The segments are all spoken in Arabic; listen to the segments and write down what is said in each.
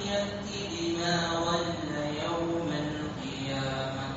فليأت بما ضل يوم القيامة.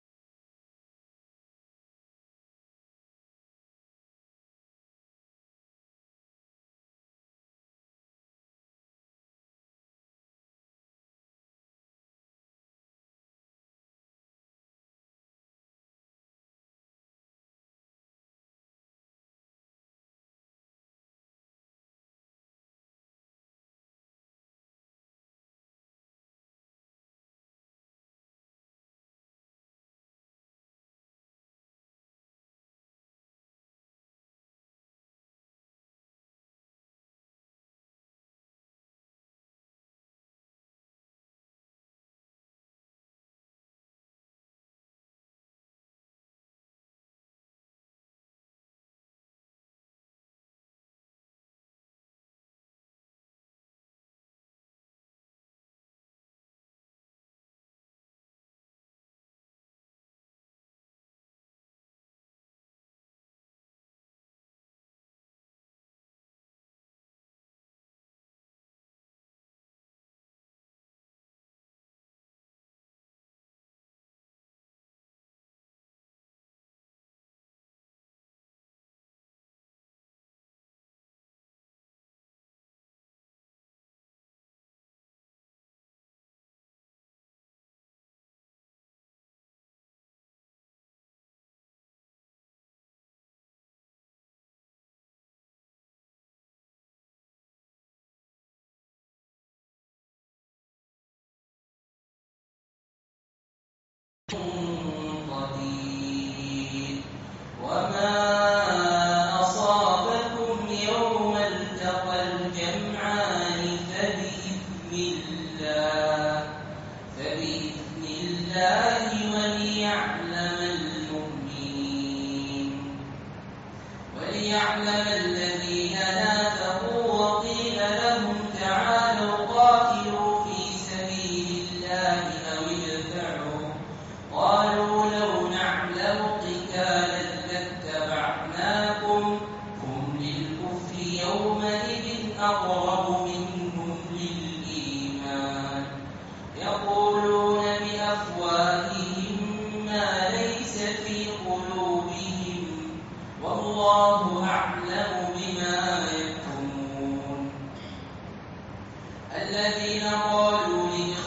قدير وما أصابكم يوم التقى الجمعان فبإذن الله وليعلم الذين نافقوا وقيل لهم تعالوا قاتلوا في سبيل الله أو ادفعوا قالوا لو نعلم قتالا لاتبعناكم هم للكفر يومئذ أقرب منهم للإيمان يقولون بأفواههم ما ليس في قلوبهم والله أعلم بما يكتمون الذين قالوا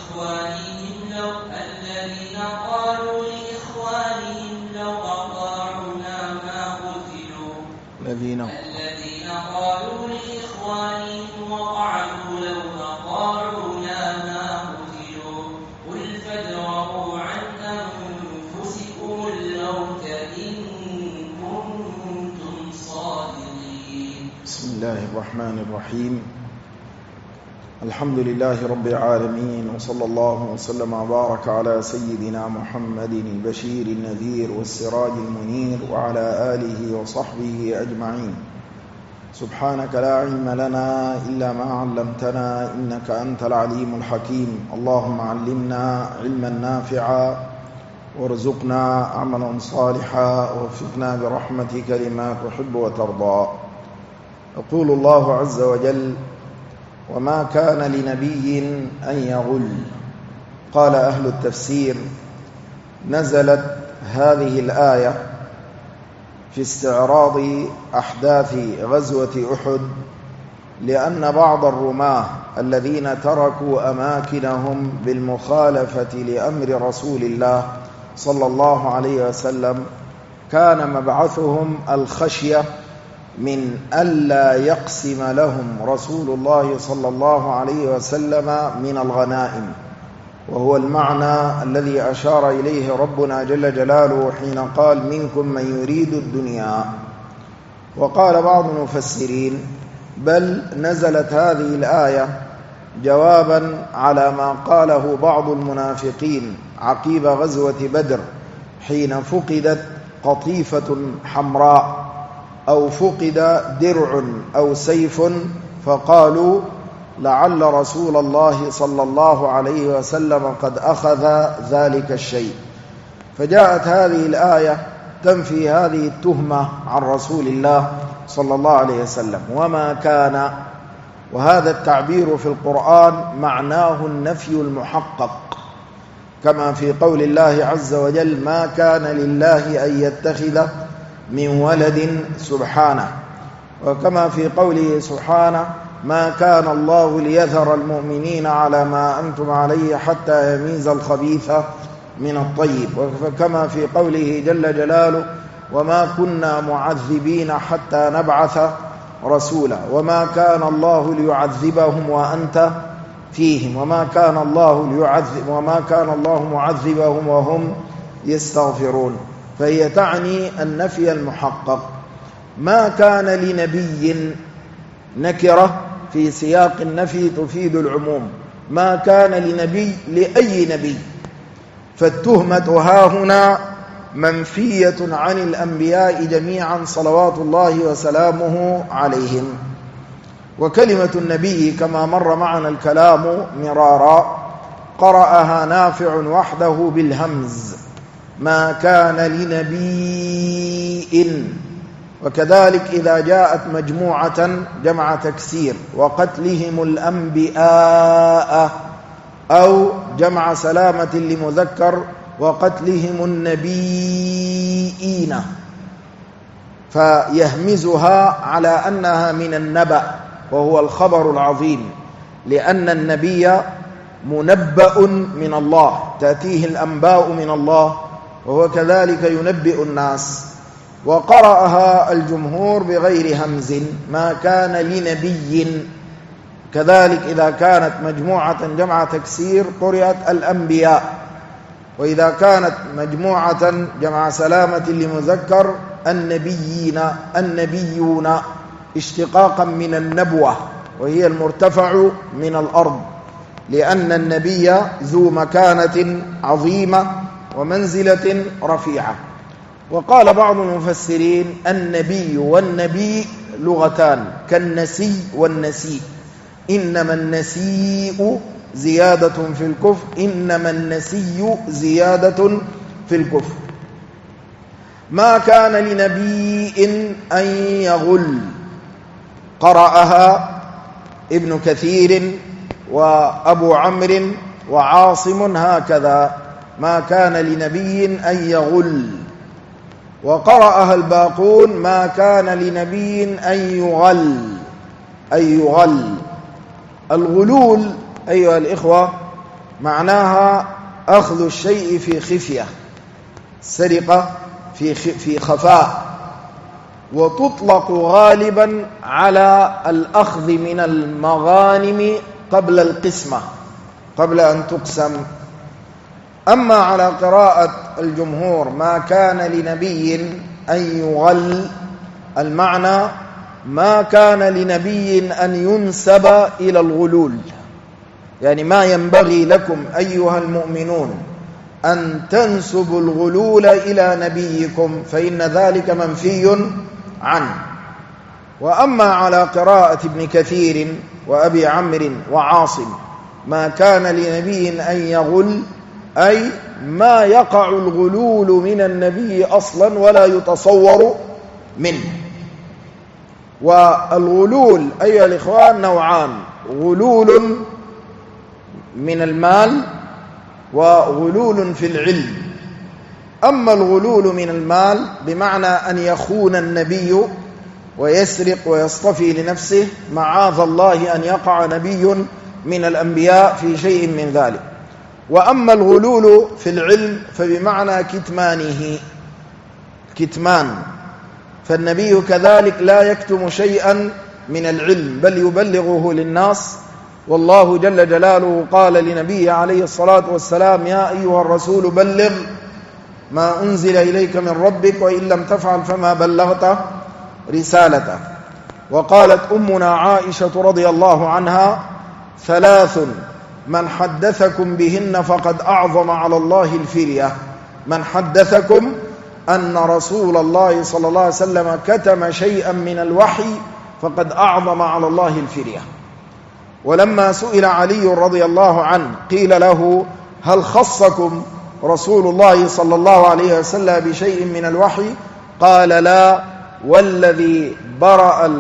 لإخوانهم لو أطاعونا ما قتلوا وقعدوا لو أطاعونا ما قتلوا قل فادرءوا عن أنفسكم الموت إن كنتم صادقين. بسم الله الرحمن الرحيم. الحمد لله رب العالمين، وصلى الله وسلم وبارك على سيدنا محمد البشير النذير والسراج المنير وعلى آله وصحبه أجمعين. سبحانك لا علم لنا إلا ما علمتنا إنك أنت العليم الحكيم. اللهم علمنا علما نافعا وارزقنا عملا صالحا ووفقنا برحمتك لما تحب وترضى. يقول الله عز وجل: وما كان لنبي أن يغل. قال أهل التفسير: نزلت هذه الآية في استعراض أحداث غزوة أحد، لأن بعض الرماة الذين تركوا أماكنهم بالمخالفة لأمر رسول الله صلى الله عليه وسلم كان مبعثهم الخشية من ألا يقسم لهم رسول الله صلى الله عليه وسلم من الغنائم، وهو المعنى الذي أشار إليه ربنا جل جلاله حين قال: منكم من يريد الدنيا. وقال بعض المفسرين: بل نزلت هذه الآية جوابا على ما قاله بعض المنافقين عقيب غزوة بدر حين فقدت قطيفة حمراء أو فقد درع أو سيف، فقالوا لعل رسول الله صلى الله عليه وسلم قد أخذ ذلك الشيء. فجاءت هذه الآية تنفي هذه التهمة عن رسول الله صلى الله عليه وسلم. وما كان وهذا التعبير في القرآن معناه النفي المحقق، كما في قول الله عز وجل: ما كان لله أن يتخذ من ولد سبحانه، وكما في قوله سبحانه: ما كان الله ليذر المؤمنين على ما أنتم عليه حتى يميز الخبيث من الطيب، وكما في قوله جل جلاله: وما كنا معذبين حتى نبعث رسولا، وما كان الله ليعذبهم وأنت فيهم، وما كان الله معذبهم وهم يستغفرون. فهي تعني النفي المحقق. ما كان لنبي، نكرة في سياق النفي تفيد العموم، ما كان لنبي لأي نبي، فالتهمة هاهنا منفية عن الأنبياء جميعا صلوات الله وسلامه عليهم. وكلمة النبي كما مر معنا الكلام مرارا قرأها نافع وحده بالهمز: ما كان لنبي. وكذلك إذا جاءت مجموعة جمع تكسير: وقتلهم الأنبياء، أو جمع سلامة لمذكر: وقتلهم النبيين، فيهمزها على أنها من النبأ وهو الخبر العظيم، لأن النبي منبأ من الله، تأتيه الأنباء من الله، وهو كذلك ينبئ الناس. وقرأها الجمهور بغير همز: ما كان لنبي. كذلك إذا كانت مجموعة جمع تكسير قرأت الأنبياء، وإذا كانت مجموعة جمع سلامة لمذكر النبيون، اشتقاقا من النبوة، وهي المرتفع من الأرض، لأن النبي ذو مكانة عظيمة ومنزلة رفيعة. وقال بعض المفسرين: النبي والنبي لغتان كالنسي والنسيء، إنما النسيء زيادة في الكفر، إنما النسي زيادة في الكفر. ما كان لنبي أن يغل، قرأها ابن كثير وأبو عمرو وعاصم هكذا: ما كان لنبي أن يغل. وقرأها الباقون: ما كان لنبي أن يغل. الغلول أيها الإخوة معناها أخذ الشيء في خفية، سرقة في خفاء، وتطلق غالبا على الأخذ من المغانم قبل القسمة، قبل أن تقسم. أما على قراءة الجمهور: ما كان لنبي أن يغل، المعنى: ما كان لنبي أن ينسب إلى الغلول، يعني ما ينبغي لكم أيها المؤمنون أن تنسبوا الغلول إلى نبيكم، فإن ذلك منفي عنه. وأما على قراءة ابن كثير وأبي عمرو وعاصم: ما كان لنبي أن يغل، أي ما يقع الغلول من النبي أصلا ولا يتصور منه. والغلول أيها الإخوان نوعان: غلول من المال وغلول في العلم. أما الغلول من المال بمعنى أن يخون النبي ويسرق ويصطفي لنفسه، معاذ الله أن يقع نبي من الأنبياء في شيء من ذلك. وأما الغلول في العلم فبمعنى كتمانه، كتمان، فالنبي كذلك لا يكتم شيئا من العلم بل يبلغه للناس. والله جل جلاله قال لنبيه عليه الصلاة والسلام: يا أيها الرسول بلغ ما أنزل إليك من ربك، وإن لم تفعل فما بلغت رسالته. وقالت أمنا عائشة رضي الله عنها: 3 من حدثكم بهن فقد أعظم على الله الفرية. من حدثكم أن رسول الله صلى الله عليه وسلم كتم شيئا من الوحي فقد أعظم على الله الفرية. ولما سئل علي رضي الله عنه قيل له: هل خصكم رسول الله صلى الله عليه وسلم بشيء من الوحي؟ قال: لا، والذي برأ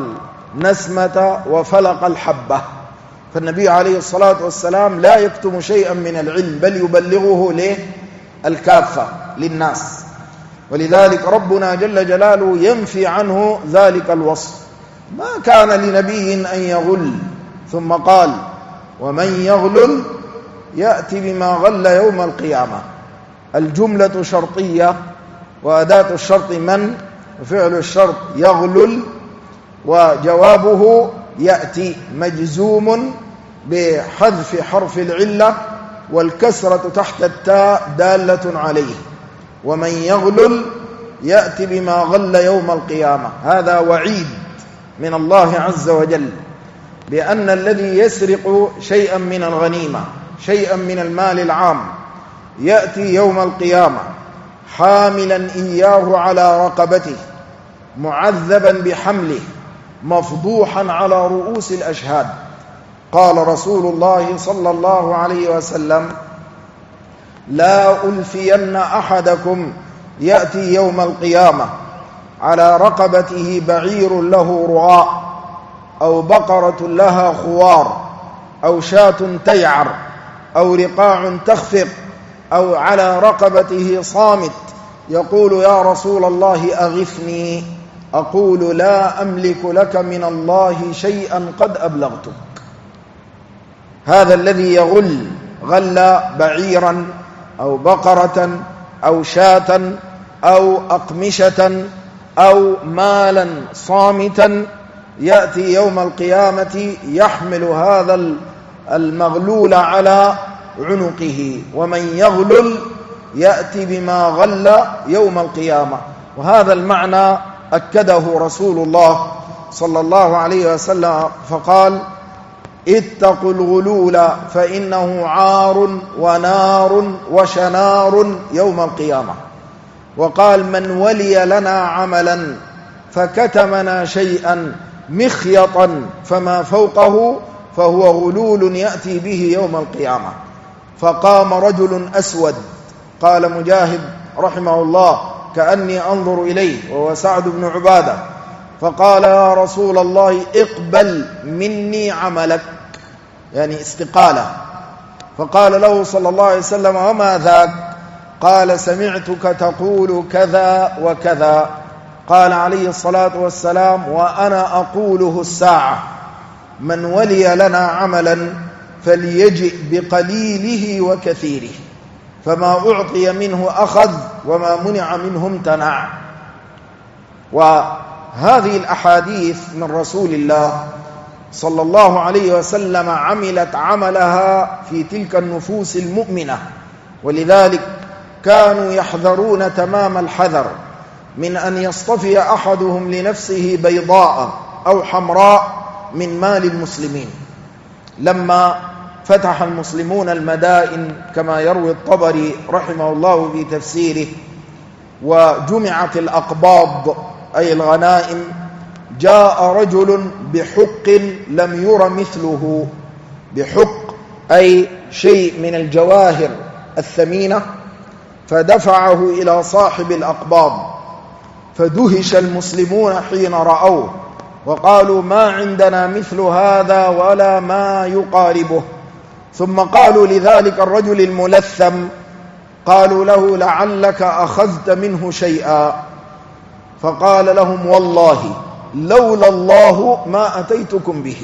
نسمة وفلق الحبة. فالنبي عليه الصلاة والسلام لا يكتم شيئا من العلم، بل يبلغه للكافة للناس. ولذلك ربنا جل جلاله ينفي عنه ذلك الوصف. ما كان لنبي أن يغل، ثم قال ومن يغلل يأتي بما غل يوم القيامة. الجملة شرطية، وأداة الشرط من، وفعل الشرط يغلل، وجوابه يأتي مجزوم بحذف حرف العلة، والكسرة تحت التاء دالة عليه. ومن يغلل يأتي بما غل يوم القيامة. هذا وعيد من الله عز وجل بأن الذي يسرق شيئا من الغنيمة، شيئا من المال العام، يأتي يوم القيامة حاملا إياه على رقبته، معذبا بحمله، مفضوحا على رؤوس الأشهاد. قال رسول الله صلى الله عليه وسلم لا ألفين أحدكم يأتي يوم القيامة على رقبته بعير له رعاء، أو بقرة لها خوار، أو شاة تيعر، أو رقاع تخفق، أو على رقبته صامت يقول يا رسول الله أغثني، أقول لا أملك لك من الله شيئا قد أبلغتك. هذا الذي يغل بعيرا أو بقرة أو شاة أو أقمشة أو مالا صامتا، يأتي يوم القيامة يحمل هذا المغلول على عنقه. ومن يغلل يأتي بما غل يوم القيامة. وهذا المعنى أكده رسول الله صلى الله عليه وسلم فقال اتقوا الغلول فإنه عار ونار وشنار يوم القيامة. وقال من ولي لنا عملا فكتمنا شيئا مخيطا فما فوقه فهو غلول يأتي به يوم القيامة. فقام رجل أسود، قال مجاهد رحمه الله كأني أنظر إليه وهو سعد بن عبادة، فقال يا رسول الله اقبل مني عملك، يعني استقالة. فقال له صلى الله عليه وسلم وما ذاك؟ قال سمعتك تقول كذا وكذا. قال عليه الصلاة والسلام وأنا أقوله الساعة من ولي لنا عملا فليجئ بقليله وكثيره، فما أعطي منه أخذ وما منع منه امتنع. وهذه الأحاديث من رسول الله صلى الله عليه وسلم عملت عملها في تلك النفوس المؤمنة، ولذلك كانوا يحذرون تمام الحذر من أن يصطفي أحدهم لنفسه بيضاء أو حمراء من مال المسلمين. لما فتح المسلمون المدائن كما يروي الطبري رحمه الله في تفسيره، وجمعت الأقباض أي الغنائم، جاء رجل بحق لم ير مثله. بحق أي شيء من الجواهر الثمينة، فدفعه إلى صاحب الأقباض، فدهش المسلمون حين رأوه وقالوا ما عندنا مثل هذا ولا ما يقاربه. ثم قالوا لذلك الرجل الملثم، قالوا له لعلك أخذت منه شيئا، فقال لهم والله لولا الله ما أتيتكم به،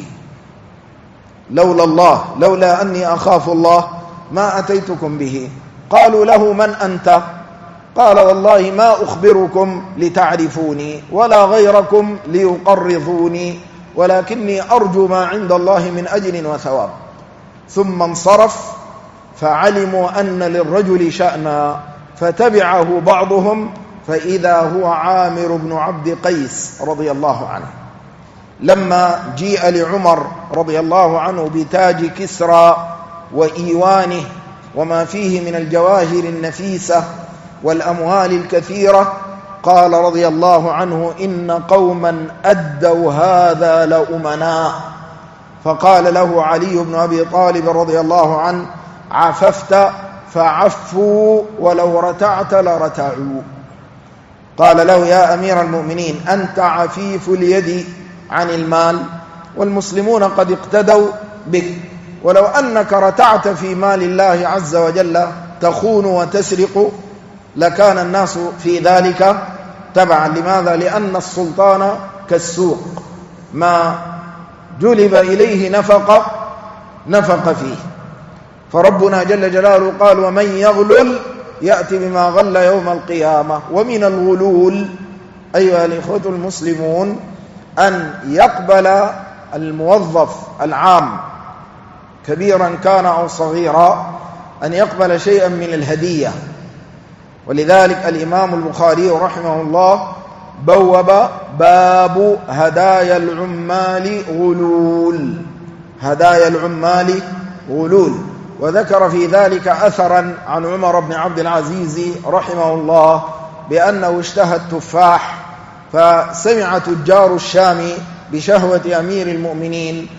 لولا الله، لولا أني أخاف الله ما أتيتكم به. قالوا له من أنت؟ قال والله ما أخبركم لتعرفوني ولا غيركم ليقرضوني، ولكني أرجو ما عند الله من أجر وثواب. ثم انصرف، فعلموا أن للرجل شأنا، فتبعه بعضهم فإذا هو عامر بن عبد قيس رضي الله عنه. لما جيء لعمر رضي الله عنه بتاج كسرى وإيوانه وما فيه من الجواهر النفيسة والأموال الكثيرة، قال رضي الله عنه إن قوما أدوا هذا لأمناء. فقال له علي بن أبي طالب رضي الله عنه عففت فعفوا ولو رتعت لرتعوا. قال له يا أمير المؤمنين أنت عفيف اليد عن المال، والمسلمون قد اقتدوا بك. ولو أنك رتعت في مال الله عز وجل تخون وتسرق لكان الناس في ذلك تبعا. لماذا؟ لأن السلطان كالسوق، ما جلب إليه نفق فيه. فربنا جل جلاله قال: ومن يغلل يأتي بما غل يوم القيامة. ومن الغلول أيها الإخوة المسلمون أن يقبل الموظف العام كبيرا كان أو صغيرا أن يقبل شيئا من الهدية. ولذلك الإمام البخاري رحمه الله بوب باب هدايا العمال غلول، هدايا العمال غلول، وذكر في ذلك أثرا عن عمر بن عبد العزيز رحمه الله بأنه اشتهى التفاح، فسمع تجار الشام بشهوة أمير المؤمنين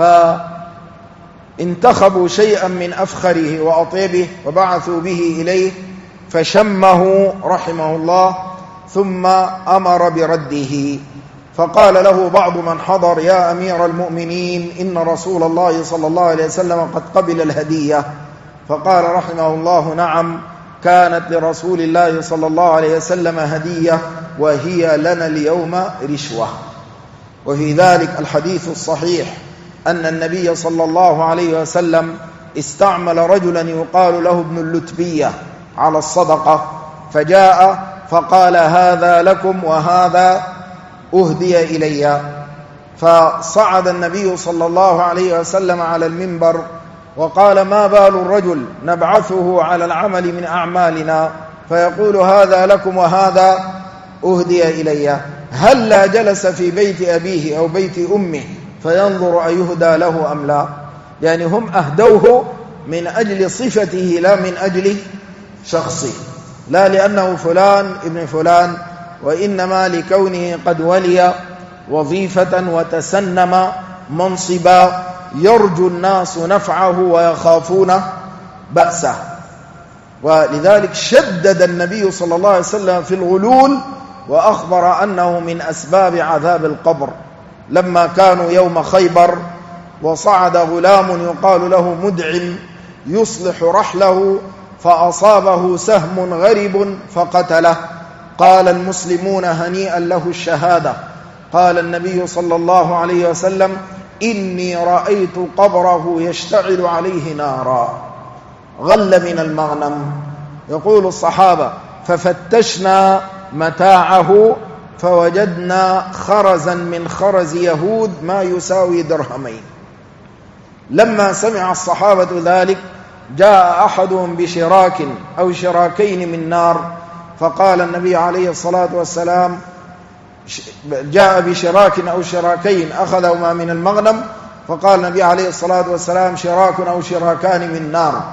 فانتخبوا شيئا من أفخره وأطيبه وبعثوا به إليه، فشمه رحمه الله ثم أمر برده. فقال له بعض من حضر: يا أمير المؤمنين، إن رسول الله صلى الله عليه وسلم قد قبل الهدية. فقال رحمه الله: نعم، كانت لرسول الله صلى الله عليه وسلم هدية وهي لنا اليوم رشوة. وفي ذلك الحديث الصحيح أن النبي صلى الله عليه وسلم استعمل رجلا يقال له ابن اللتبية على الصدقة، فجاء فقال: هذا لكم وهذا أهدي إلي. فصعد النبي صلى الله عليه وسلم على المنبر وقال: ما بال الرجل نبعثه على العمل من أعمالنا فيقول هذا لكم وهذا أهدي إلي؟ هلا جلس في بيت أبيه أو بيت أمه فينظر أيهدى له أم لا؟ يعني هم أهدوه من أجل صفته لا من أجل شخصه، لا لأنه فلان ابن فلان، وإنما لكونه قد ولي وظيفة وتسنم منصبا يرجو الناس نفعه ويخافون بأسه. ولذلك شدد النبي صلى الله عليه وسلم في الغلول، وأخبر أنه من أسباب عذاب القبر. لما كانوا يوم خيبر وصعد غلام يقال له مدعم يصلح رحله فأصابه سهم غريب فقتله، قال المسلمون: هنيئا له الشهادة. قال النبي صلى الله عليه وسلم: إني رأيت قبره يشتعل عليه نارا. غل من المغنم. يقول الصحابة: ففتشنا متاعه فوجدنا خرزا من خرز يهود ما يساوي درهمين. لما سمع الصحابة ذلك جاء أحدهم بشراك أو شراكين من نار، فقال النبي عليه الصلاة والسلام: جاء بشراك أو شراكين أخذهما من المغنم، فقال النبي عليه الصلاة والسلام: شراك أو شراكان من نار.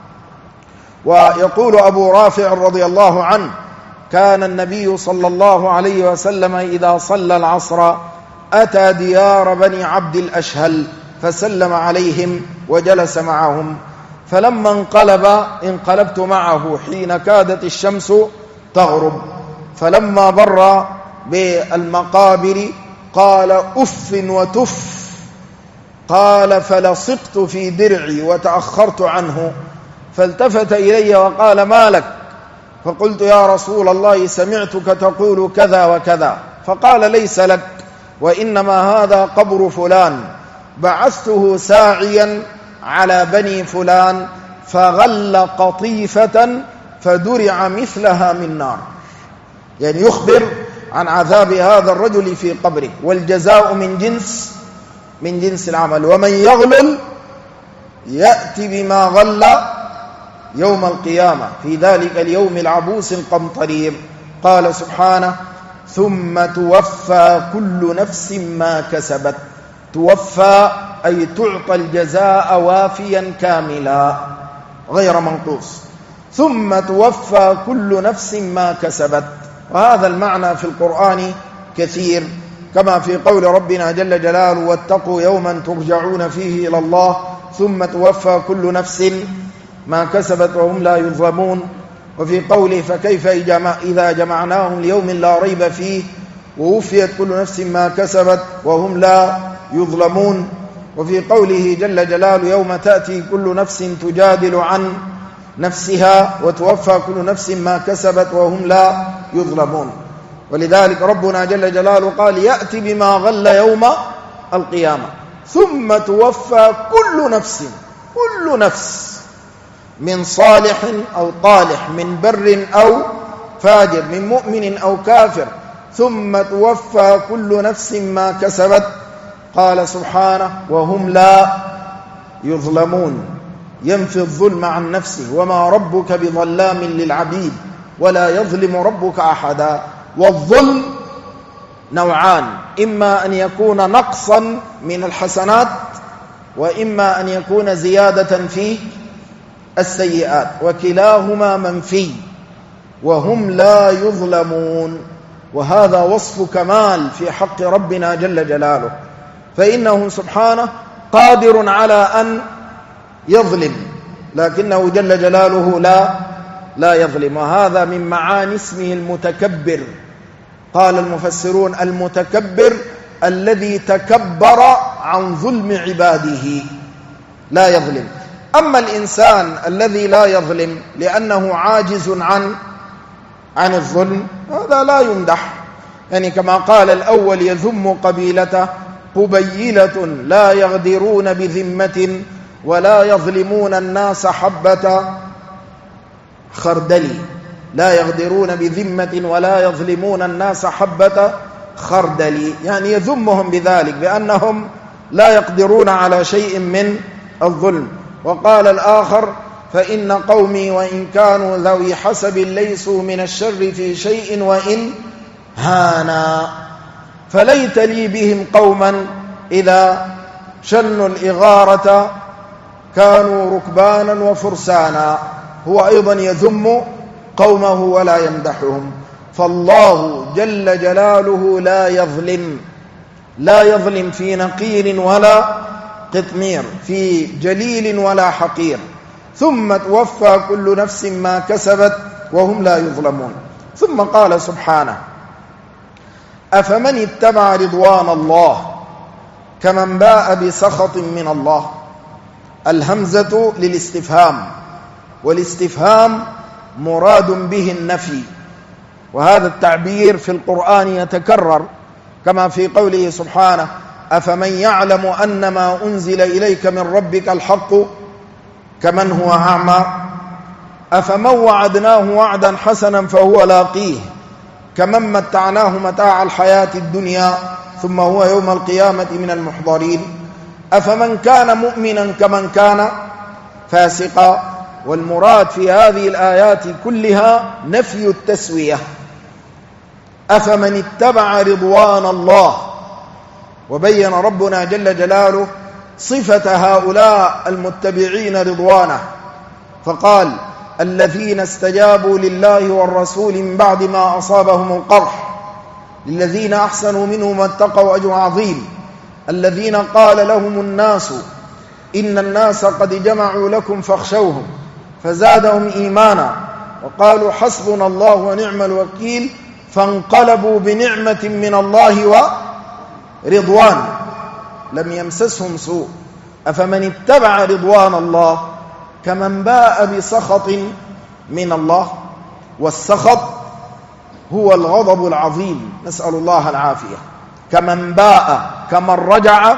ويقول أبو رافع رضي الله عنه: كان النبي صلى الله عليه وسلم إذا صلى العصر أتى ديار بني عبد الأشهل فسلم عليهم وجلس معهم، فلما انقلبت معه حين كادت الشمس تغرب، فلما بر بالمقابر قال: أف وتف. قال: فلصقت في درعي وتأخرت عنه، فالتفت إلي وقال: ما لك؟ فقلت: يا رسول الله، سمعتك تقول كذا وكذا. فقال: ليس لك، وإنما هذا قبر فلان، بعثته ساعيا على بني فلان فغل قطيفة فدرع مثلها من نار. يعني يخبر عن عذاب هذا الرجل في قبره، والجزاء من جنس العمل. ومن يغلل يأتي بما غل يوم القيامة في ذلك اليوم العبوس القمطرير. قال سبحانه: ثم توفى كل نفس ما كسبت. توفى أي تعطى الجزاء وافيا كاملا غير منقوص. ثم توفى كل نفس ما كسبت. وهذا المعنى في القرآن كثير، كما في قول ربنا جل جلاله: واتقوا يوما ترجعون فيه إلى الله ثم توفى كل نفس ما كسبت وهم لا يظلمون. وفي قوله: فكيف إذا جمعناهم ليوم لا ريب فيه ووفيت كل نفس ما كسبت وهم لا يظلمون. وفي قوله جل جلاله يوم تأتي كل نفس تجادل عن نفسها وتوفى كل نفس ما كسبت وهم لا يظلمون. ولذلك ربنا جل جلاله قال يأتي بما غل يوم القيامة ثم توفى كل نفس من صالح أو طالح، من بر أو فاجر، من مؤمن أو كافر، ثم توفى كل نفس ما كسبت. قال سبحانه وهم لا يظلمون، ينفي الظلم عن نفسه وما ربك بظلام للعبيد ولا يظلم ربك أحدا. والظلم نوعان، إما أن يكون نقصا من الحسنات وإما أن يكون زيادة في السيئات، وكلاهما منفي وهم لا يظلمون. وهذا وصف كمال في حق ربنا جل جلاله، فإنه سبحانه قادر على أن يظلم لكنه جل جلاله لا يظلم. وهذا من معاني اسمه المتكبر. قال المفسرون المتكبر الذي تكبر عن ظلم عباده لا يظلم. أما الإنسان الذي لا يظلم لأنه عاجز عن الظلم هذا لا يمدح، يعني كما قال الأول يذم قبيلته قبيلة لا يغدرون بذمة ولا يظلمون الناس حبة خردل، لا يغدرون بذمة ولا يظلمون الناس حبة خردل، يعني يذمهم بذلك بأنهم لا يقدرون على شيء من الظلم. وقال الآخر فإن قومي وإن كانوا ذوي حسب ليسوا من الشر في شيء وإن هانا، فليت لي بهم قوما إذا شنوا الإغارة كانوا ركبانا وفرسانا. هو أيضا يذم قومه ولا يمدحهم. فالله جل جلاله لا يظلم في نقير ولا قطمير، في جليل ولا حقير. ثم توفى كل نفس ما كسبت وهم لا يظلمون. ثم قال سبحانه أفمن اتبع رضوان الله كمن باء بسخط من الله. الهمزة للاستفهام، والاستفهام مراد به النفي، وهذا التعبير في القرآن يتكرر كما في قوله سبحانه أفمن يعلم أن ما أنزل إليك من ربك الحق كمن هو أعمى. أفمن وعدناه وعدا حسنا فهو لاقيه كمن متعناه متاع الحياة الدنيا ثم هو يوم القيامة من المحضرين. أفمن كان مؤمنا كمن كان فاسقا. والمراد في هذه الآيات كلها نفي التسوية. أفمن اتبع رضوان الله، وبين ربنا جل جلاله صفة هؤلاء المتبعين رضوانه فقال الذين استجابوا لله والرسول من بعد ما أصابهم القرح للذين أحسنوا منهم واتقوا أجر عظيم الذين قال لهم الناس إن الناس قد جمعوا لكم فاخشوهم فزادهم إيمانا وقالوا حسبنا الله ونعم الوكيل فانقلبوا بنعمة من الله ورضوان لم يمسسهم سوء. أفمن اتبع رضوان الله كمن باء بسخط من الله، والسخط هو الغضب العظيم، نسأل الله العافية. كمن باء، كمن رجع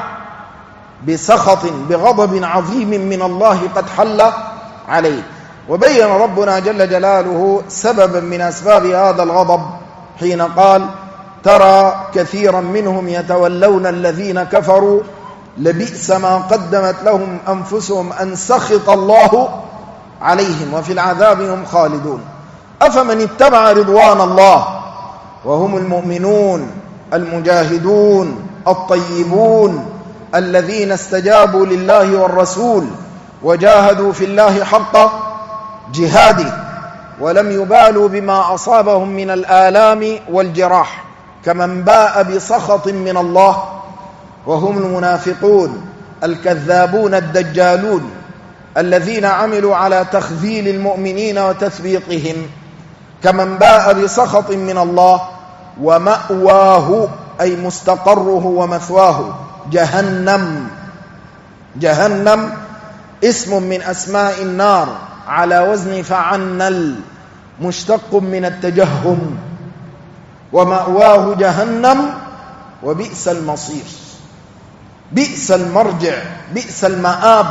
بسخط، بغضب عظيم من الله قد حل عليه. وبين ربنا جل جلاله سببا من أسباب هذا الغضب حين قال ترى كثيرا منهم يتولون الذين كفروا لبئس ما قدمت لهم أنفسهم أن سخط الله عليهم وفي العذاب هم خالدون. أفمن اتبع رضوان الله وهم المؤمنون المجاهدون الطيبون الذين استجابوا لله والرسول وجاهدوا في الله حق جهاده ولم يبالوا بما أصابهم من الآلام والجراح، كمن باء بسخط من الله وهم المنافقون الكذابون الدجالون الذين عملوا على تخذيل المؤمنين وتثبيطهم. كمن باء بسخط من الله ومأواه أي مستقره ومثواه جهنم. جهنم اسم من أسماء النار على وزن فعنل مشتق من التجهم. ومأواه جهنم وبئس المصير، بئس المرجع، بئس المآب،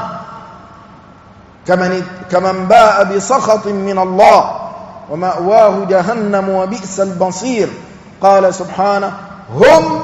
كمن باء بسخط من الله. ومأواه جهنم وبئس المصير. قال سبحانه هم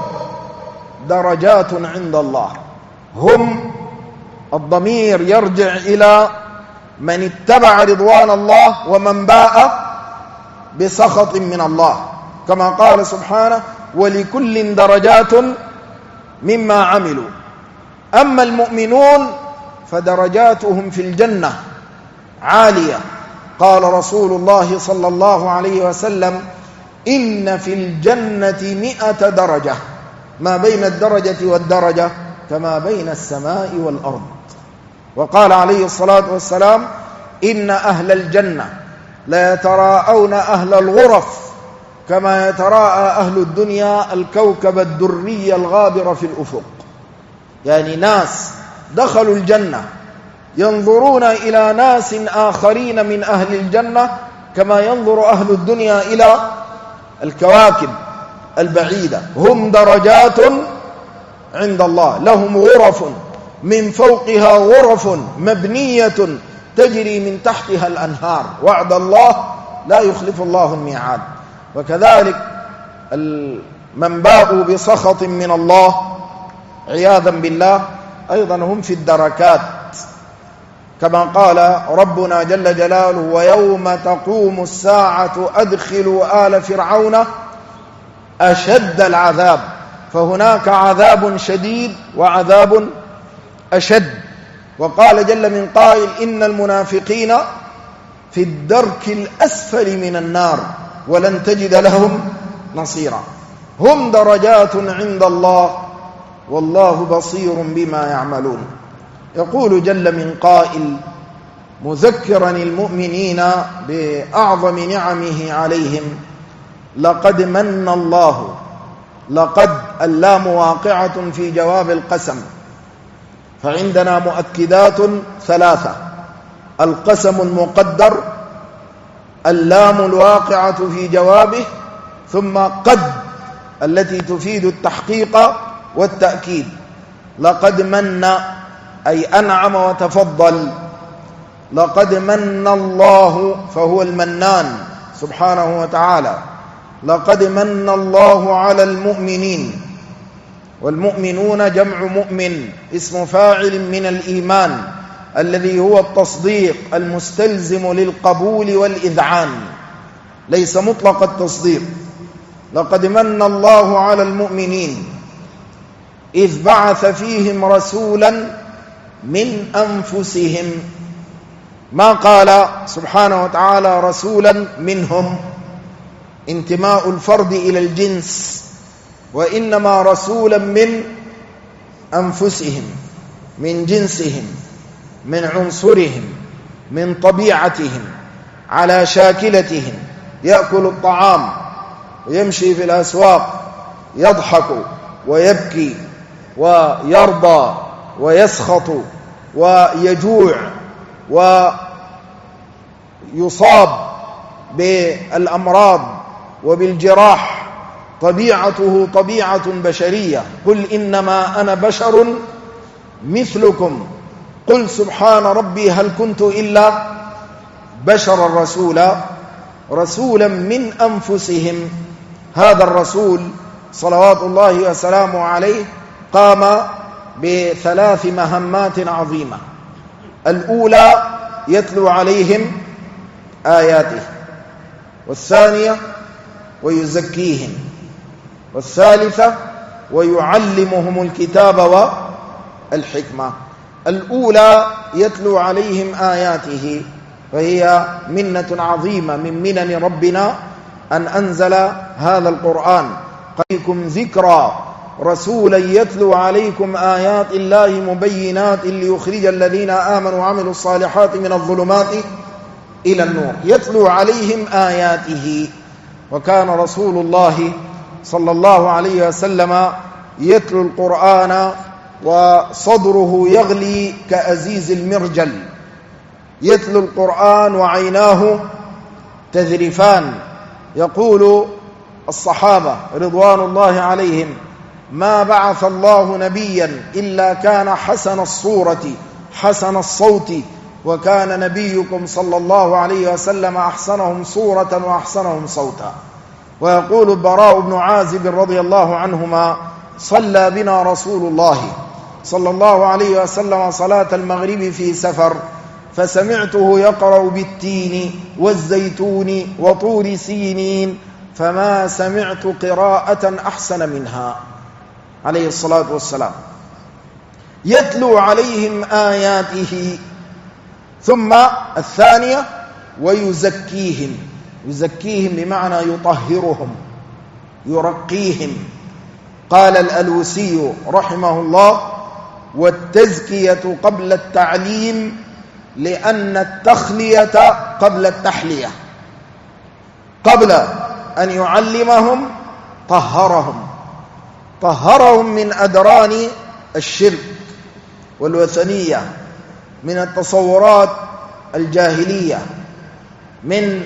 درجات عند الله. هم الضمير يرجع إلى من اتبع رضوان الله ومن باء بسخط من الله، كما قال سبحانه ولكل درجات مما عملوا. أما المؤمنون فدرجاتهم في الجنة عالية. قال رسول الله صلى الله عليه وسلم إن في الجنة 100 درجة، ما بين الدرجة والدرجة كما بين السماء والأرض. وقال عليه الصلاة والسلام إن أهل الجنة لا يتراءون أهل الغرف كما يتراءى أهل الدنيا الكوكب الدري الغابر في الأفق. يعني ناس دخلوا الجنة ينظرون إلى ناس آخرين من أهل الجنة كما ينظر أهل الدنيا إلى الكواكب البعيدة. هم درجات عند الله، لهم غرف من فوقها غرف مبنية تجري من تحتها الأنهار. وعد الله لا يخلف الله الميعاد. وكذلك من باءوا بسخط من الله عياذا بالله أيضا هم في الدركات، كما قال ربنا جل جلاله ويوم تقوم الساعة أدخلوا آل فرعون أشد العذاب. فهناك عذاب شديد وعذاب أشد. وقال جل من قائل إن المنافقين في الدرك الأسفل من النار ولن تجد لهم نصيرا. هم درجات عند الله والله بصير بما يعملون. يقول جل من قائل مذكرا المؤمنين بأعظم نعمه عليهم لقد من الله. لقد اللام واقعة في جواب القسم، فعندنا مؤكدات 3: القسم المقدر، اللام الواقعة في جوابه، ثم قد التي تفيد التحقيق والتأكيد. لقد من أي أنعم وتفضل. لقد من الله فهو المنان سبحانه وتعالى. لقد من الله على المؤمنين، والمؤمنون جمع مؤمن اسم فاعل من الإيمان الذي هو التصديق المستلزم للقبول والإذعان، ليس مطلق التصديق. لقد من الله على المؤمنين إذ بعث فيهم رسولا من أنفسهم. ما قال سبحانه وتعالى رسولا منهم انتماء الفرد إلى الجنس، وإنما رسولا من أنفسهم، من جنسهم، من عنصرهم، من طبيعتهم، على شاكلتهم. يأكل الطعام ويمشي في الأسواق، يضحك ويبكي ويرضى ويسخط ويجوع ويصاب بالأمراض وبالجراح. طبيعته طبيعة بشرية. قل إنما أنا بشر مثلكم. قل سبحان ربي هل كنت إلا بشرا رسولا. رسولا من أنفسهم. هذا الرسول صلوات الله وسلامه عليه قام ب3 مهمات عظيمة. الأولى يتلو عليهم آياته، والثانية ويزكيهم، والثالثة ويعلمهم الكتاب والحكمة. الأولى يتلو عليهم آياته، فهي منة عظيمة من منن ربنا أن أنزل هذا القرآن. قيكم ذكرى رسولا يتلو عليكم آيات الله مبينات ليخرج الذين آمنوا وعملوا الصالحات من الظلمات إلى النور. يتلو عليهم آياته. وكان رسول الله صلى الله عليه وسلم يتلو القرآن وصدره يغلي كأزيز المرجل، يتلو القرآن وعيناه تذرفان. يقول الصحابة رضوان الله عليهم: ما بعث الله نبيا إلا كان حسن الصورة حسن الصوت، وكان نبيكم صلى الله عليه وسلم أحسنهم صورة وأحسنهم صوتا. ويقول البراء بن عازب رضي الله عنهما: صلى بنا رسول الله صلى الله عليه وسلم صلاة المغرب في سفر، فسمعته يقرأ بالتين والزيتون وطور سينين، فما سمعت قراءة أحسن منها عليه الصلاة والسلام. يتلو عليهم آياته. ثم الثانية: ويزكيهم. يزكيهم بمعنى يطهرهم يرقيهم. قال الألوسي رحمه الله: والتزكية قبل التعليم، لأن التخلية قبل التحلية. قبل أن يعلمهم طهرهم من أدران الشرك والوثنية، من التصورات الجاهلية، من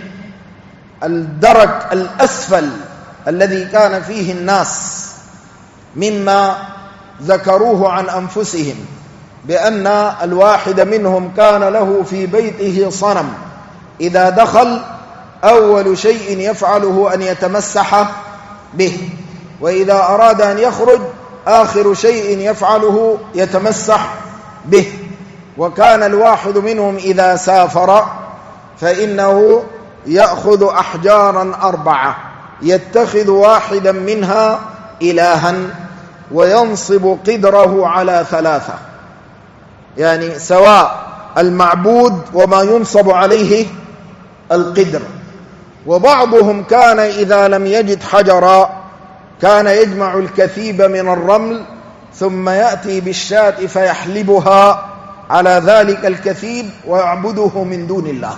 الدرك الأسفل الذي كان فيه الناس، مما ذكروه عن أنفسهم بأن الواحد منهم كان له في بيته صنم، إذا دخل أول شيء يفعله أن يتمسح به، وإذا أراد أن يخرج آخر شيء يفعله يتمسح به. وكان الواحد منهم إذا سافر فإنه يأخذ أحجارا 4، يتخذ واحدا منها إلها وينصب قدره على 3، يعني سواء المعبود وما ينصب عليه القدر. وبعضهم كان إذا لم يجد حجرا كان يجمع الكثيب من الرمل ثم يأتي بالشاة فيحلبها على ذلك الكثيب ويعبده من دون الله.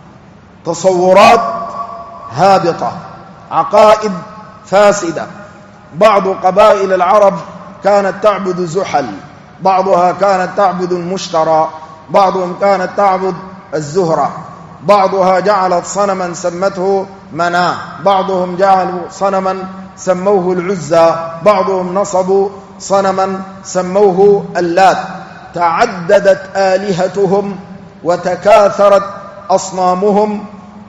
تصورات هابطة، عقائد فاسدة. بعض قبائل العرب كانت تعبد زحل، بعضها كانت تعبد المشترى، بعضهم كانت تعبد الزهرة، بعضها جعلت صنما سمته مناه، بعضهم جعلوا صنما سموه العزى، بعضهم نصبوا صنما سموه اللات. تعددت آلهتهم وتكاثرت أصنامهم.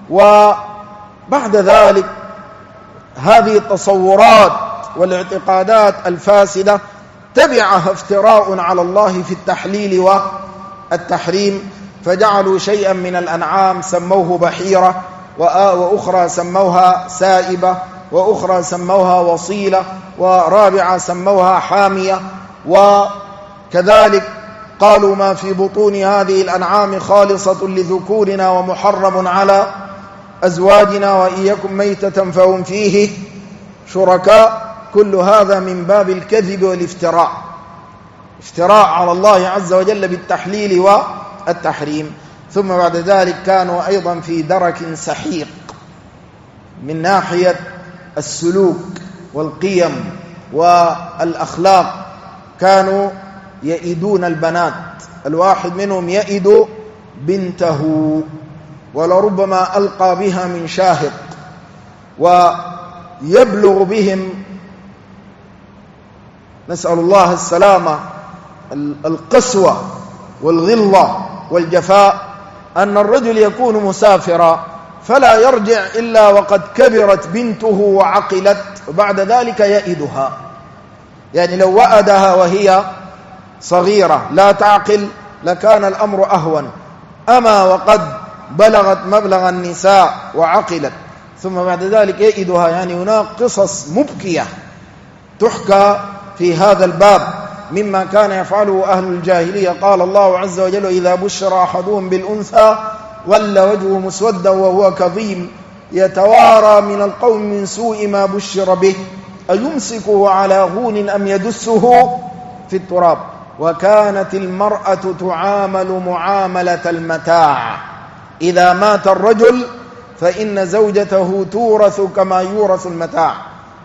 وبعد ذلك هذه التصورات والاعتقادات الفاسدة تبعها افتراء على الله في التحليل والتحريم، فجعلوا شيئا من الأنعام سموه بحيرة، وأخرى سموها سائبة، وأخرى سموها وصيلة، ورابعة سموها حامية. وكذلك قالوا ما في بطون هذه الأنعام خالصة لذكورنا ومحرم على أزواجنا وإن يكن ميتة فهم فيه شركاء. كل هذا من باب الكذب والافتراء، افتراء على الله عز وجل بالتحليل والتحريم. ثم بعد ذلك كانوا أيضا في درك سحيق من ناحية السلوك والقيم والأخلاق. كانوا يئدون البنات، الواحد منهم يئد بنته ولربما ألقى بها من شاهق، ويبلغ بهم، نسأل الله السلامة، القسوة والغلظة والجفاء، أن الرجل يكون مسافرا فلا يرجع إلا وقد كبرت بنته وعقلت، وبعد ذلك يئدها. يعني لو وأدها وهي صغيرة لا تعقل لكان الأمر أهون، أما وقد بلغت مبلغ النساء وعقلت ثم بعد ذلك يئدها. يعني هناك قصص مبكية تحكى في هذا الباب مما كان يفعله أهل الجاهلية. قال الله عز وجل: إذا بشر أحدهم بالأنثى ولى وجهه مسودا وهو كظيم يتوارى من القوم من سوء ما بشر به أيمسكه على هون أم يدسه في التراب. وكانت المرأة تعامل معاملة المتاع، إذا مات الرجل فإن زوجته تورث كما يورث المتاع.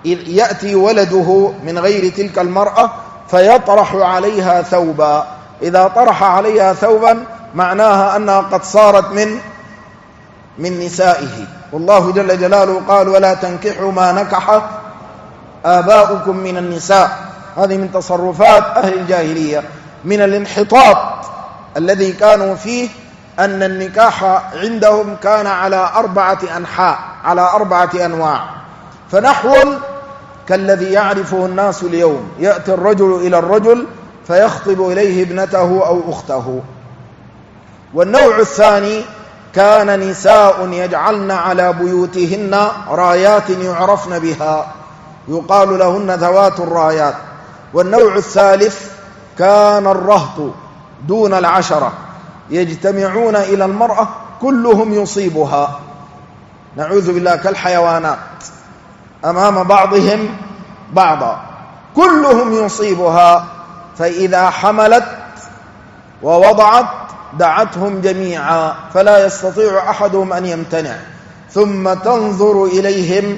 يأتي ولده من غير تلك المرأة فيطرح عليها ثوبا، إذا طرح عليها ثوبا معناها أنها قد صارت من نسائه. والله جل جلاله قال: ولا تنكحوا ما نكح آباؤكم من النساء. هذه من تصرفات أهل الجاهلية، من الانحطاط الذي كانوا فيه، أن النكاح عندهم كان على 4 أنحاء، على 4 أنواع. فنحو كالذي يعرفه الناس اليوم، يأتي الرجل إلى الرجل فيخطب إليه ابنته أو أخته. والنوع الثاني كان نساء يجعلن على بيوتهن رايات يعرفن بها، يقال لهن ذوات الرايات. والنوع الثالث كان الرهط دون العشرة، يجتمعون إلى المرأة كلهم يصيبها، نعوذ بالله، كالحيوانات أمام بعضهم بعضا، كلهم يصيبها. فإذا حملت ووضعت دعتهم جميعا، فلا يستطيع أحدهم أن يمتنع، ثم تنظر إليهم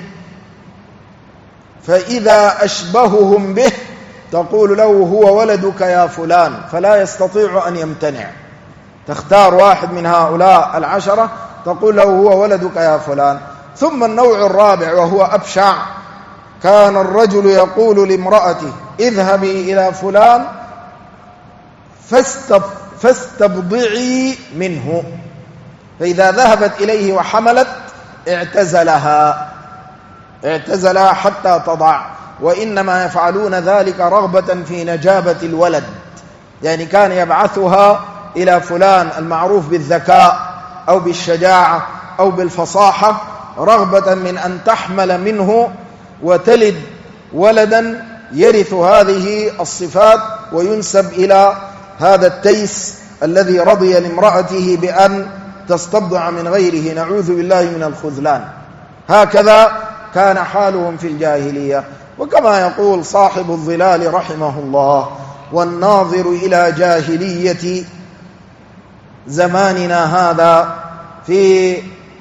فإذا أشبههم به تقول له: هو ولدك يا فلان، فلا يستطيع أن يمتنع. تختار واحد من هؤلاء 10 تقول له: هو ولدك يا فلان. ثم النوع الرابع وهو أبشع، كان الرجل يقول لامرأته: اذهبي إلى فلان فاستبضعي منه، فإذا ذهبت إليه وحملت اعتزلها حتى تضع. وإنما يفعلون ذلك رغبة في نجابة الولد، يعني كان يبعثها إلى فلان المعروف بالذكاء أو بالشجاعة أو بالفصاحة، رغبة من أن تحمل منه وتلد ولدا يرث هذه الصفات وينسب إلى هذا التيس الذي رضي لامرأته بأن تستبضع من غيره، نعوذ بالله من الخذلان. هكذا كان حالهم في الجاهلية. وكما يقول صاحب الظلال رحمه الله: والناظر إلى جاهلية زماننا هذا في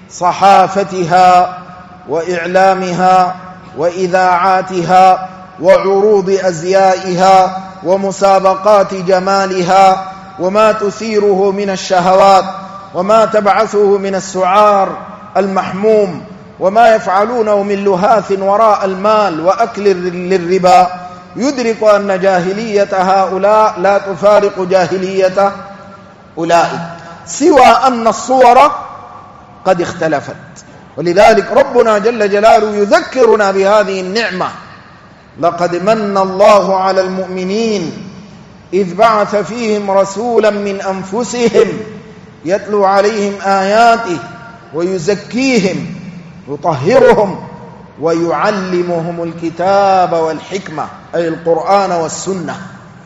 صحافتها وإعلامها وإذاعاتها وعروض أزيائها ومسابقات جمالها، وما تثيره من الشهوات وما تبعثه من السعار المحموم، وما يفعلونه من لهاث وراء المال وأكل للربا، يدرك أن جاهلية هؤلاء لا تفارق جاهلية أولئك، سوى أن الصور قد اختلفت. ولذلك ربنا جل جلاله يذكرنا بهذه النعمة: لقد من الله على المؤمنين إذ بعث فيهم رسولا من أنفسهم يتلو عليهم آياته ويزكيهم يطهرهم ويعلمهم الكتاب والحكمة، أي القرآن والسنة،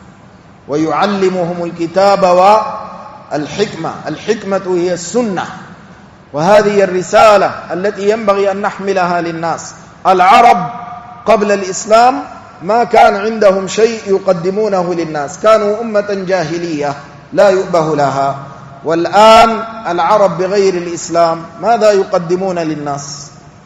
ويعلمهم الكتاب والحكمة. الحكمة هي السنة، وهذه الرسالة التي ينبغي أن نحملها للناس. العرب قبل الإسلام ما كان عندهم شيء يقدمونه للناس، كانوا أمة جاهلية لا يؤبه لها. والآن العرب بغير الإسلام ماذا يقدمون للناس؟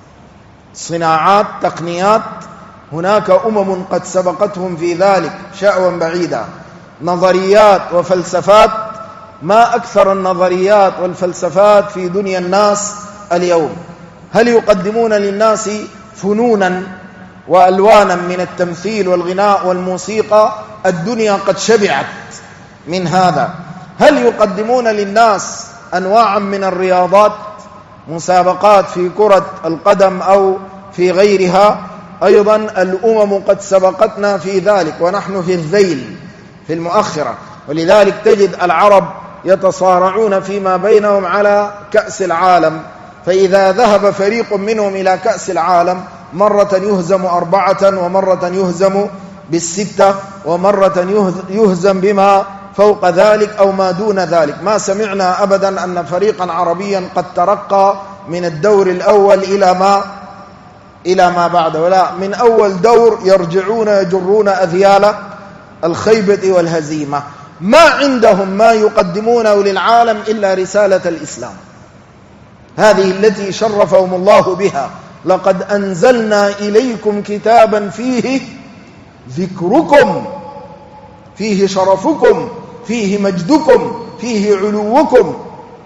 صناعات، تقنيات. هناك أمم قد سبقتهم في ذلك شأوا بعيدا، نظريات وفلسفات. ما أكثر النظريات والفلسفات في دنيا الناس اليوم. هل يقدمون للناس فنونا وألوانا من التمثيل والغناء والموسيقى؟ الدنيا قد شبعت من هذا. هل يقدمون للناس أنواعا من الرياضات، مسابقات في كرة القدم أو في غيرها؟ أيضا الأمم قد سبقتنا في ذلك ونحن في الذيل في المؤخرة. ولذلك تجد العرب يتصارعون فيما بينهم على كأس العالم، فإذا ذهب فريق منهم إلى كأس العالم مرة يهزم 4 ومرة يهزم بال6 ومرة يهزم بما فوق ذلك أو ما دون ذلك. ما سمعنا أبدا أن فريقا عربيا قد ترقى من الدور الأول إلى ما بعده، ولا من أول دور يرجعون يجرون أذيال الخيبة والهزيمة. ما عندهم ما يقدمونه للعالم إلا رسالة الإسلام، هذه التي شرفهم الله بها لقد أنزلنا إليكم كتابا فيه ذكركم، فيه شرفكم، فيه مجدكم، فيه علوكم.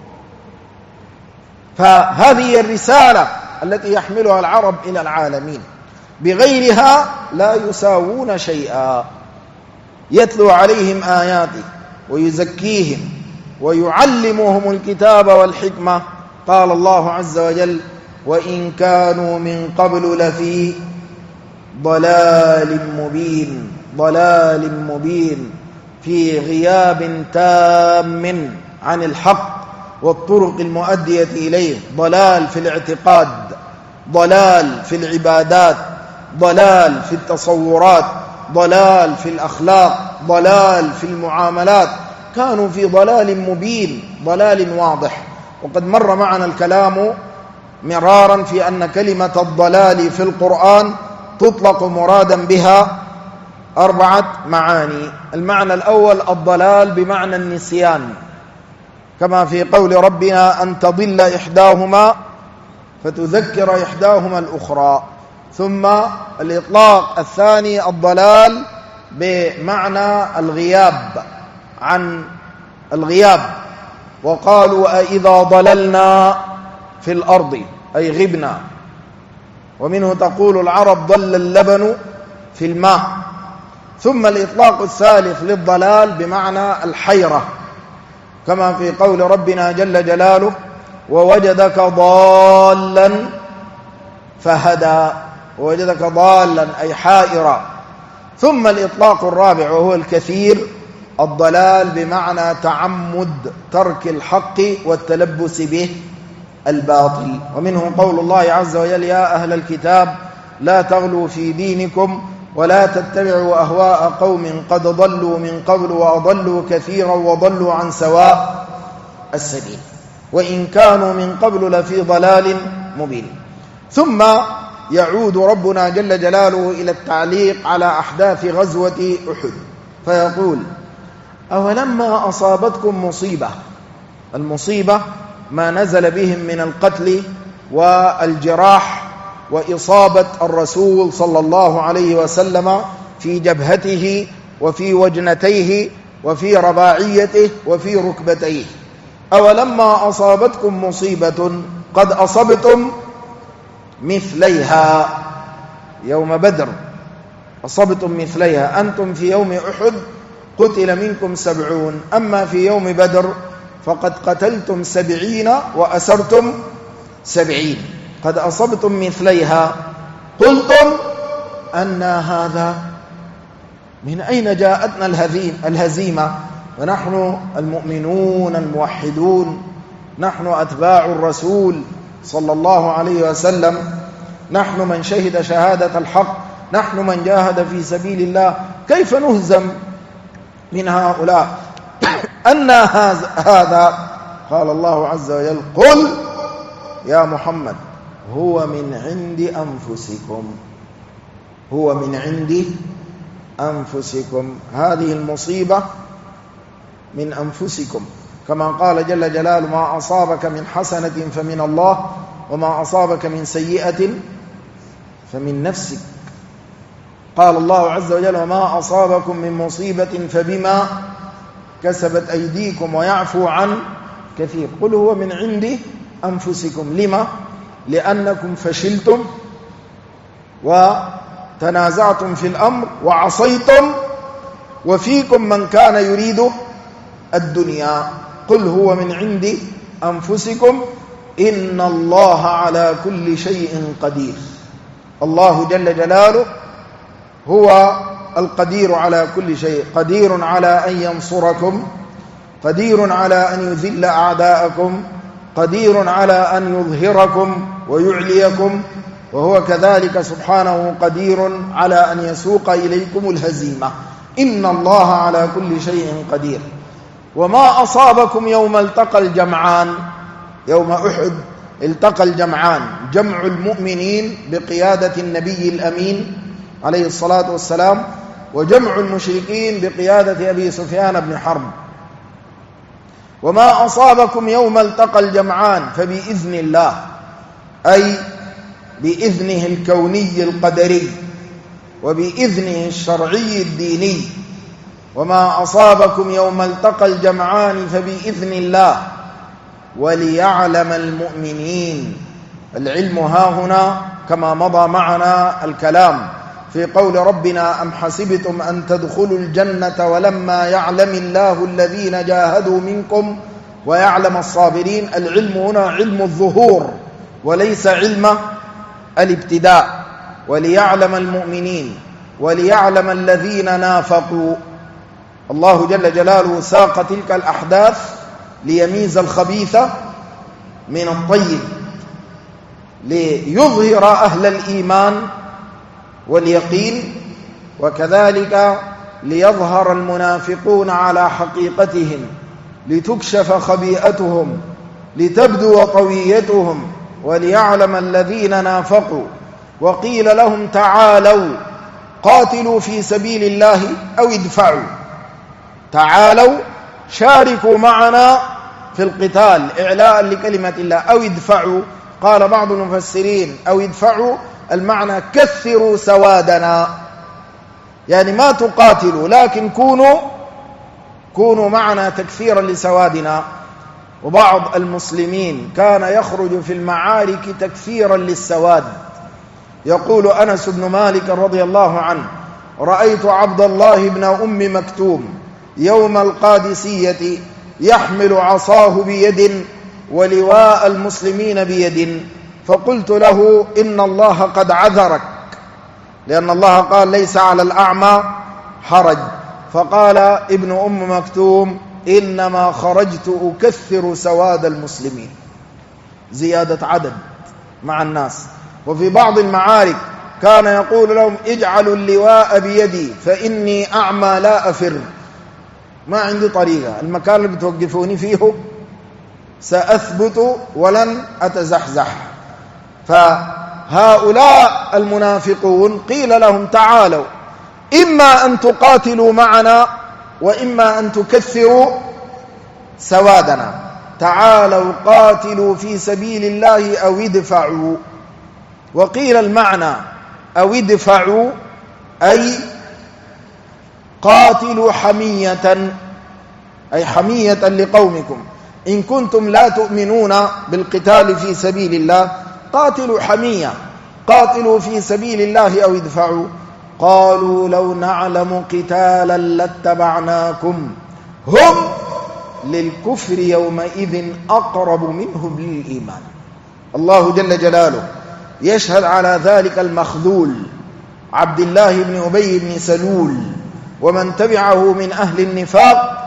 فهذه الرسالة التي يحملها العرب إلى العالمين، بغيرها لا يساوون شيئا. يتلو عليهم آياته ويزكيهم ويعلمهم الكتاب والحكمة. قال الله عز وجل: وإن كانوا من قبل لفي ضلال مبين. ضلال مبين، في غياب تام عن الحق والطرق المؤدية إليه. ضلال في الاعتقاد، ضلال في العبادات، ضلال في التصورات، ضلال في الأخلاق، ضلال في المعاملات. كانوا في ضلال مبين، ضلال واضح. وقد مر معنا الكلام مرارا في أن كلمة الضلال في القرآن تطلق مرادا بها 4 معاني. المعنى الأول الضلال بمعنى النسيان، كما في قول ربنا: أن تضل إحداهما فتذكر إحداهما الأخرى. ثم الإطلاق الثاني الضلال بمعنى الغياب، عن الغياب. وقالوا: أإذا ضللنا في الأرض، أي غبنا. ومنه تقول العرب: ضل اللبن في الماء. ثم الإطلاق الثالث للضلال بمعنى الحيرة، كما في قول ربنا جل جلاله: ووجدك ضالا فهدى. ووجدك ضالا أي حائرا. ثم الإطلاق الرابع وهو الكثير، الضلال بمعنى تعمد ترك الحق والتلبس به الباطل. ومنه قول الله عز وجل: يا أهل الكتاب لا تغلوا في دينكم ولا تتبعوا أهواء قوم قد ضلوا من قبل وأضلوا كثيرا وضلوا عن سواء السبيل وإن كانوا من قبل لفي ضلال مبين. ثم يعود ربنا جل جلاله إلى التعليق على أحداث غزوة أحد فيقول: أولما أصابتكم مصيبة. المصيبة ما نزل بهم من القتل والجراح وإصابة الرسول صلى الله عليه وسلم في جبهته وفي وجنتيه وفي رباعيته وفي ركبتيه. أولما أصابتكم مصيبة قد أصبتم مثليها يوم بدر، أصبتم مثليها. أنتم في يوم أحد قتل منكم 70، أما في يوم بدر فقد قتلتم 70 وأسرتم 70. قد أصبتم مثليها قلتم أن هذا، من أين جاءتنا الهزيمة ونحن المؤمنون الموحدون، نحن أتباع الرسول صلى الله عليه وسلم، نحن من شهد شهادة الحق، نحن من جاهد في سبيل الله، كيف نهزم من هؤلاء؟ أن هذا؟ قال الله عز وجل: قل يا محمد هو من عند أنفسكم، هو من عند أنفسكم. هذه المصيبة من أنفسكم، كما قال جل جلاله: ما أصابك من حسنة فمن الله وما أصابك من سيئة فمن نفسك. قال الله عز وجل: وما أصابكم من مصيبة فبما كسبت أيديكم ويعفو عن كثير. قل هو من عند أنفسكم. لما؟ لأنكم فشلتم وتنازعتم في الأمر وعصيتم وفيكم من كان يريد الدنيا. قل هو من عند أنفسكم إن الله على كل شيء قدير. الله جل جلاله هو القدير على كل شيء، قدير على أن ينصركم، قدير على أن يذل أعداءكم، قدير على أن يظهركم ويعليكم، وهو كذلك سبحانه قدير على أن يسوق إليكم الهزيمة. إن الله على كل شيء قدير. وما أصابكم يوم التقى الجمعان، يوم أحد التقى الجمعان، جمع المؤمنين بقيادة النبي الأمين عليه الصلاة والسلام، وجمع المشركين بقيادة أبي سفيان بن حرب. وما أصابكم يوم التقى الجمعان فبإذن الله، أي بإذنه الكوني القدري وبإذنه الشرعي الديني. وما أصابكم يوم التقى الجمعان فبإذن الله وليعلم المؤمنين. العلم ها هنا كما مضى معنا الكلام في قول ربنا أم حسبتم أن تدخلوا الجنة ولما يعلم الله الذين جاهدوا منكم ويعلم الصابرين. العلم هنا علم الظهور وليس علم الابتداء. وليعلم المؤمنين وليعلم الذين نافقوا. الله جل جلاله ساق تلك الأحداث ليميز الخبيث من الطيب، ليظهر أهل الإيمان واليقين، وكذلك ليظهر المنافقون على حقيقتهم، لتكشف خبيئتهم، لتبدو طويتهم. وليعلم الذين نافقوا. وقيل لهم تعالوا قاتلوا في سبيل الله أو ادفعوا. تعالوا شاركوا معنا في القتال إعلاء لكلمة الله، أو ادفعوا. قال بعض المفسرين أو ادفعوا المعنى كثروا سوادنا، يعني ما تقاتلوا لكن كونوا معنا تكثيرا لسوادنا. وبعض المسلمين كان يخرج في المعارك تكثيرا للسواد. يقول أنس بن مالك رضي الله عنه: رأيت عبد الله بن أم مكتوم يوم القادسية يحمل عصاه بيد ولواء المسلمين بيد، فقلت له إن الله قد عذرك، لأن الله قال ليس على الأعمى حرج. فقال ابن أم مكتوم: إنما خرجت أكثر سواد المسلمين، زيادة عدد مع الناس. وفي بعض المعارك كان يقول لهم: اجعلوا اللواء بيدي فإني أعمى لا أفر، ما عندي طريقة، المكان اللي بتوقفوني فيه سأثبت ولن أتزحزح. فهؤلاء المنافقون قيل لهم: تعالوا إما أن تقاتلوا معنا وإما أن تكثروا سوادنا، تعالوا قاتلوا في سبيل الله أو ادفعوا. وقيل المعنى أو ادفعوا أي قاتلوا حمية، أي حمية لقومكم، إن كنتم لا تؤمنون بالقتال في سبيل الله قاتلوا حمية، قاتلوا في سبيل الله أو ادفعوا. قالوا لو نعلم قتالا لاتبعناكم هم للكفر يومئذ أقرب منهم للإيمان. الله جل جلاله يشهد على ذلك المخذول عبد الله بن أبي بن سلول ومن تبعه من أهل النفاق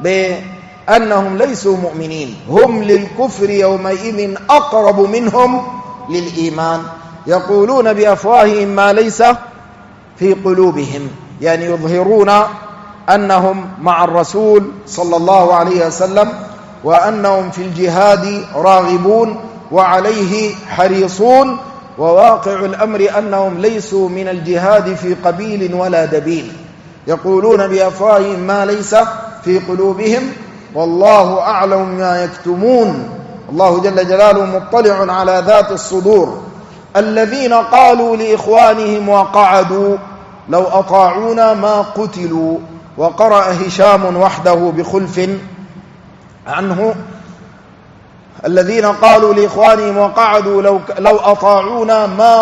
بأنهم ليسوا مؤمنين، هم للكفر يومئذ أقرب منهم للإيمان. يقولون بأفواههم ما ليس في قلوبهم، يعني يظهرون أنهم مع الرسول صلى الله عليه وسلم وأنهم في الجهاد راغبون وعليه حريصون، وواقع الأمر أنهم ليسوا من الجهاد في قبيل ولا دبيل. يقولون بأفواههم ما ليس في قلوبهم والله أعلم ما يكتمون. الله جل جلاله مطلع على ذات الصدور. الذين قالوا لإخوانهم وقعدوا لو أطاعونا ما قتلوا. وقرأ هشام وحده بخلف عنه: الذين قالوا لإخوانهم وقعدوا لو أطاعونا ما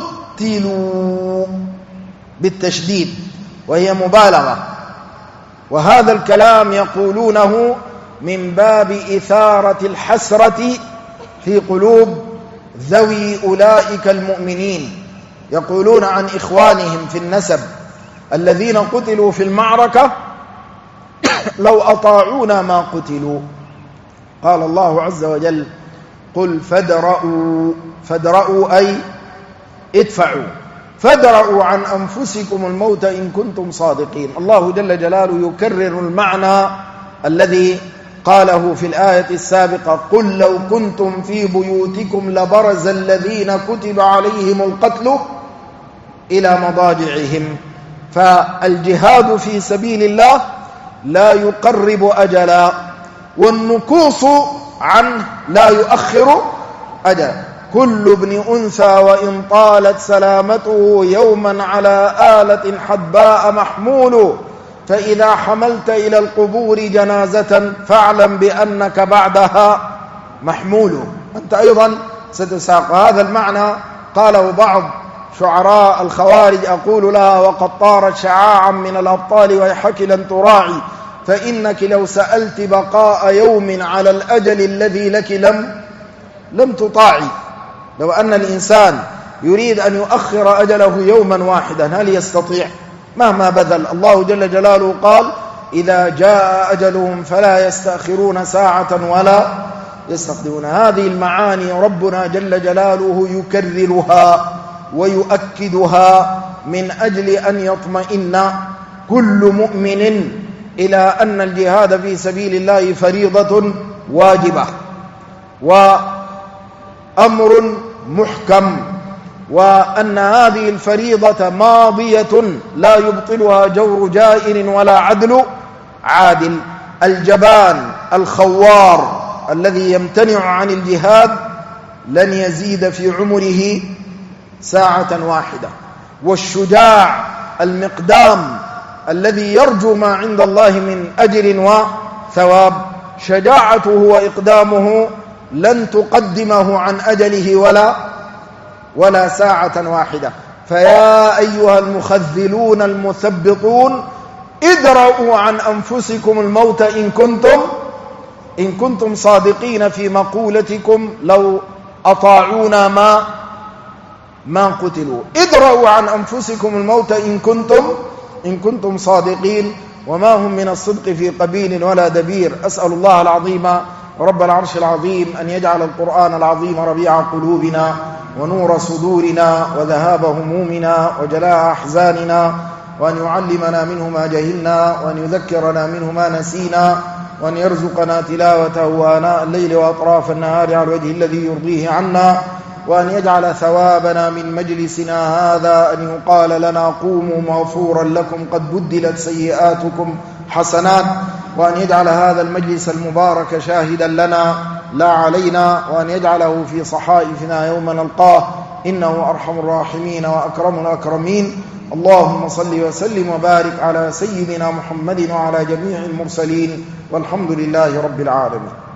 قتلوا بالتشديد، وهي مبالغة. وهذا الكلام يقولونه من باب إثارة الحسرة في قلوب ذوي أولئك المؤمنين. يقولون عن إخوانهم في النسب الذين قتلوا في المعركة: لو أطاعونا ما قتلوا. قال الله عز وجل: قل فادرؤوا أي ادفعوا، فادرؤوا عن أنفسكم الموت إن كنتم صادقين. الله جل جلاله يكرر المعنى الذي قاله في الآية السابقة: قل لو كنتم في بيوتكم لبرز الذين كتب عليهم القتل إلى مضاجعهم. فالجهاد في سبيل الله لا يقرب أجلا، والنكوص عنه لا يؤخر أجلا. كل ابن أنثى وإن طالت سلامته يوما على آلة حدباء محمول، فإذا حملت إلى القبور جنازة فاعلم بأنك بعدها محمول. أنت أيضا ستساق. هذا المعنى قاله بعض شعراء الخوارج: أقول لها وقد طارت شعاعا من الأبطال ويحك لن تراعي، فإنك لو سألت بقاء يوم على الأجل الذي لك لم تطاعي. لو أن الإنسان يريد أن يؤخر أجله يوما واحدا هل يستطيع؟ مهما بذل. الله جل جلاله قال: إذا جاء أجلهم فلا يستأخرون ساعة ولا يستقدمون. هذه المعاني ربنا جل جلاله يكررها ويؤكدها من أجل أن يطمئن كل مؤمن إلى أن الجهاد في سبيل الله فريضة واجبة وأمر محكم، وأن هذه الفريضة ماضية لا يبطلها جور جائر ولا عدل عادل. الجبان الخوار الذي يمتنع عن الجهاد لن يزيد في عمره ساعة واحدة، والشجاع المقدام الذي يرجو ما عند الله من أجر وثواب شجاعته وإقدامه لن تقدمه عن أجله ولا ساعة واحدة. فيا أيها المخذلون المثبطون ادرؤوا عن أنفسكم الموت إن كنتم صادقين في مقولتكم لو أطاعونا ما قتلوا. ادرؤوا عن أنفسكم الموت إن كنتم صادقين، وما هم من الصدق في قبيل ولا دبير. أسأل الله العظيم رب العرش العظيم أن يجعل القرآن العظيم ربيع قلوبنا ونور صدورنا وذهاب همومنا وجلاء أحزاننا، وأن يعلمنا منه ما جهلنا، وأن يذكرنا منه ما نسينا، وأن يرزقنا تلاوته آناء الليل وأطراف النهار على الوجه الذي يرضيه عنا، وأن يجعل ثوابنا من مجلسنا هذا أن يقال لنا قوموا مغفورا لكم قد بدلت سيئاتكم حسنات، وأن يجعل هذا المجلس المبارك شاهدا لنا لا علينا، وأن يجعله في صحائفنا يوم نلقاه إنه أرحم الراحمين وأكرم الأكرمين. اللهم صل وسلم وبارك على سيدنا محمد وعلى جميع المرسلين، والحمد لله رب العالمين.